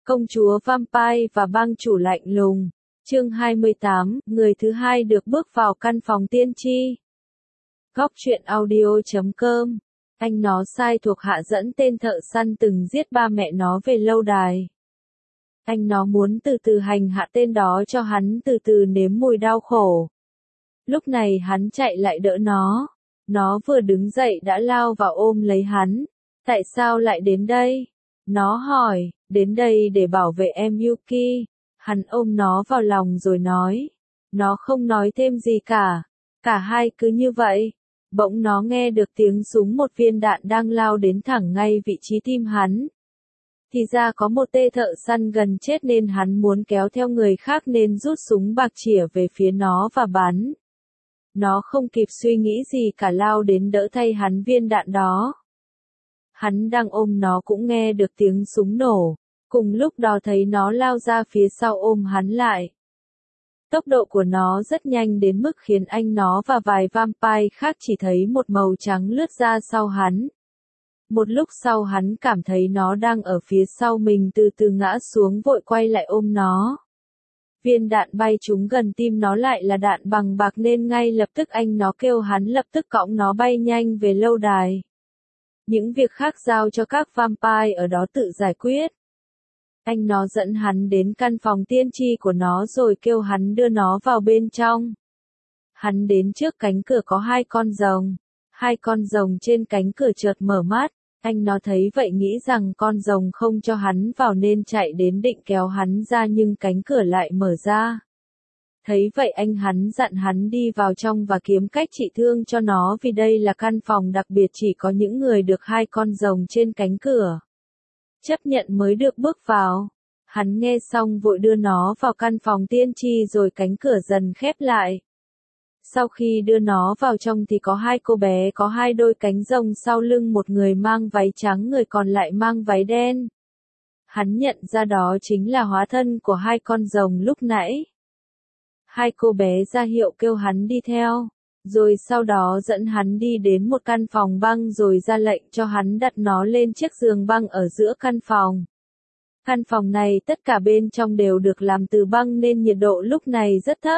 Công chúa Vampire và bang chủ lạnh lùng. Chương 28, người thứ hai được bước vào căn phòng tiên tri. Góc truyện audio.com. Anh nó sai thuộc hạ dẫn tên thợ săn từng giết ba mẹ nó về lâu đài. Anh nó muốn từ từ hành hạ tên đó cho hắn từ từ nếm mùi đau khổ. Lúc này hắn chạy lại đỡ nó. Nó vừa đứng dậy đã lao vào ôm lấy hắn. Tại sao lại đến đây? Nó hỏi, đến đây để bảo vệ em Yuki. Hắn ôm nó vào lòng rồi nói. Nó không nói thêm gì cả. Cả hai cứ như vậy. Bỗng nó nghe được tiếng súng, một viên đạn đang lao đến thẳng ngay vị trí tim hắn. Thì ra có một tên thợ săn gần chết nên hắn muốn kéo theo người khác nên rút súng bạc chĩa về phía nó và bắn. Nó không kịp suy nghĩ gì cả lao đến đỡ thay hắn viên đạn đó. Hắn đang ôm nó cũng nghe được tiếng súng nổ. Cùng lúc đó thấy nó lao ra phía sau ôm hắn lại. Tốc độ của nó rất nhanh đến mức khiến anh nó và vài vampire khác chỉ thấy một màu trắng lướt ra sau hắn. Một lúc sau hắn cảm thấy nó đang ở phía sau mình từ từ ngã xuống, vội quay lại ôm nó. Viên đạn bay trúng gần tim nó lại là đạn bằng bạc nên ngay lập tức anh nó kêu hắn lập tức cõng nó bay nhanh về lâu đài. Những việc khác giao cho các vampire ở đó tự giải quyết. Anh nó dẫn hắn đến căn phòng tiên tri của nó rồi kêu hắn đưa nó vào bên trong. Hắn đến trước cánh cửa có hai con rồng. Hai con rồng trên cánh cửa chợt mở mắt. Anh nó thấy vậy nghĩ rằng con rồng không cho hắn vào nên chạy đến định kéo hắn ra nhưng cánh cửa lại mở ra. Thấy vậy anh hắn dặn hắn đi vào trong và kiếm cách trị thương cho nó vì đây là căn phòng đặc biệt chỉ có những người được hai con rồng trên cánh cửa chấp nhận mới được bước vào. Hắn nghe xong vội đưa nó vào căn phòng tiên tri rồi cánh cửa dần khép lại. Sau khi đưa nó vào trong thì có hai cô bé có hai đôi cánh rồng sau lưng, một người mang váy trắng, người còn lại mang váy đen. Hắn nhận ra đó chính là hóa thân của hai con rồng lúc nãy. Hai cô bé ra hiệu kêu hắn đi theo, rồi sau đó dẫn hắn đi đến một căn phòng băng rồi ra lệnh cho hắn đặt nó lên chiếc giường băng ở giữa căn phòng. Căn phòng này tất cả bên trong đều được làm từ băng nên nhiệt độ lúc này rất thấp.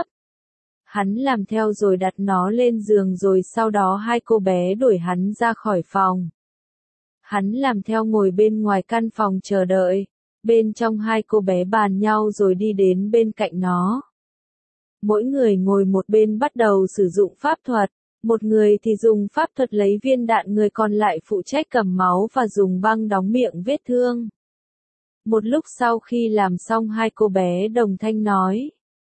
Hắn làm theo rồi đặt nó lên giường rồi sau đó hai cô bé đuổi hắn ra khỏi phòng. Hắn làm theo ngồi bên ngoài căn phòng chờ đợi. Bên trong hai cô bé bàn nhau rồi đi đến bên cạnh nó. Mỗi người ngồi một bên bắt đầu sử dụng pháp thuật. Một người thì dùng pháp thuật lấy viên đạn, người còn lại phụ trách cầm máu và dùng băng đóng miệng vết thương. Một lúc sau khi làm xong hai cô bé đồng thanh nói.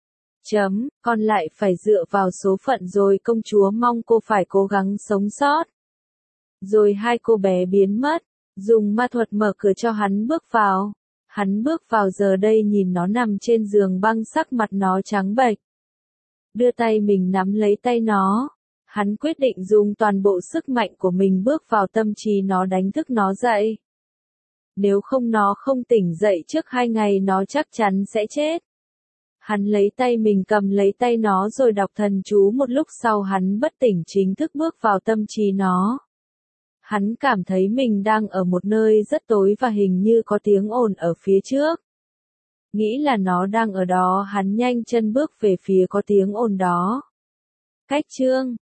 Còn lại phải dựa vào số phận rồi, công chúa mong cô phải cố gắng sống sót. Rồi hai cô bé biến mất, dùng ma thuật mở cửa cho hắn bước vào. Hắn bước vào giờ đây nhìn nó nằm trên giường băng, sắc mặt nó trắng bệch. Đưa tay mình nắm lấy tay nó. Hắn quyết định dùng toàn bộ sức mạnh của mình bước vào tâm trí nó, đánh thức nó dậy. Nếu không nó không tỉnh dậy trước 2 ngày nó chắc chắn sẽ chết. Hắn lấy tay mình cầm lấy tay nó rồi đọc thần chú, một lúc sau hắn bất tỉnh chính thức bước vào tâm trí nó. Hắn cảm thấy mình đang ở một nơi rất tối và hình như có tiếng ồn ở phía trước. Nghĩ là nó đang ở đó, hắn nhanh chân bước về phía có tiếng ồn đó. Cách chương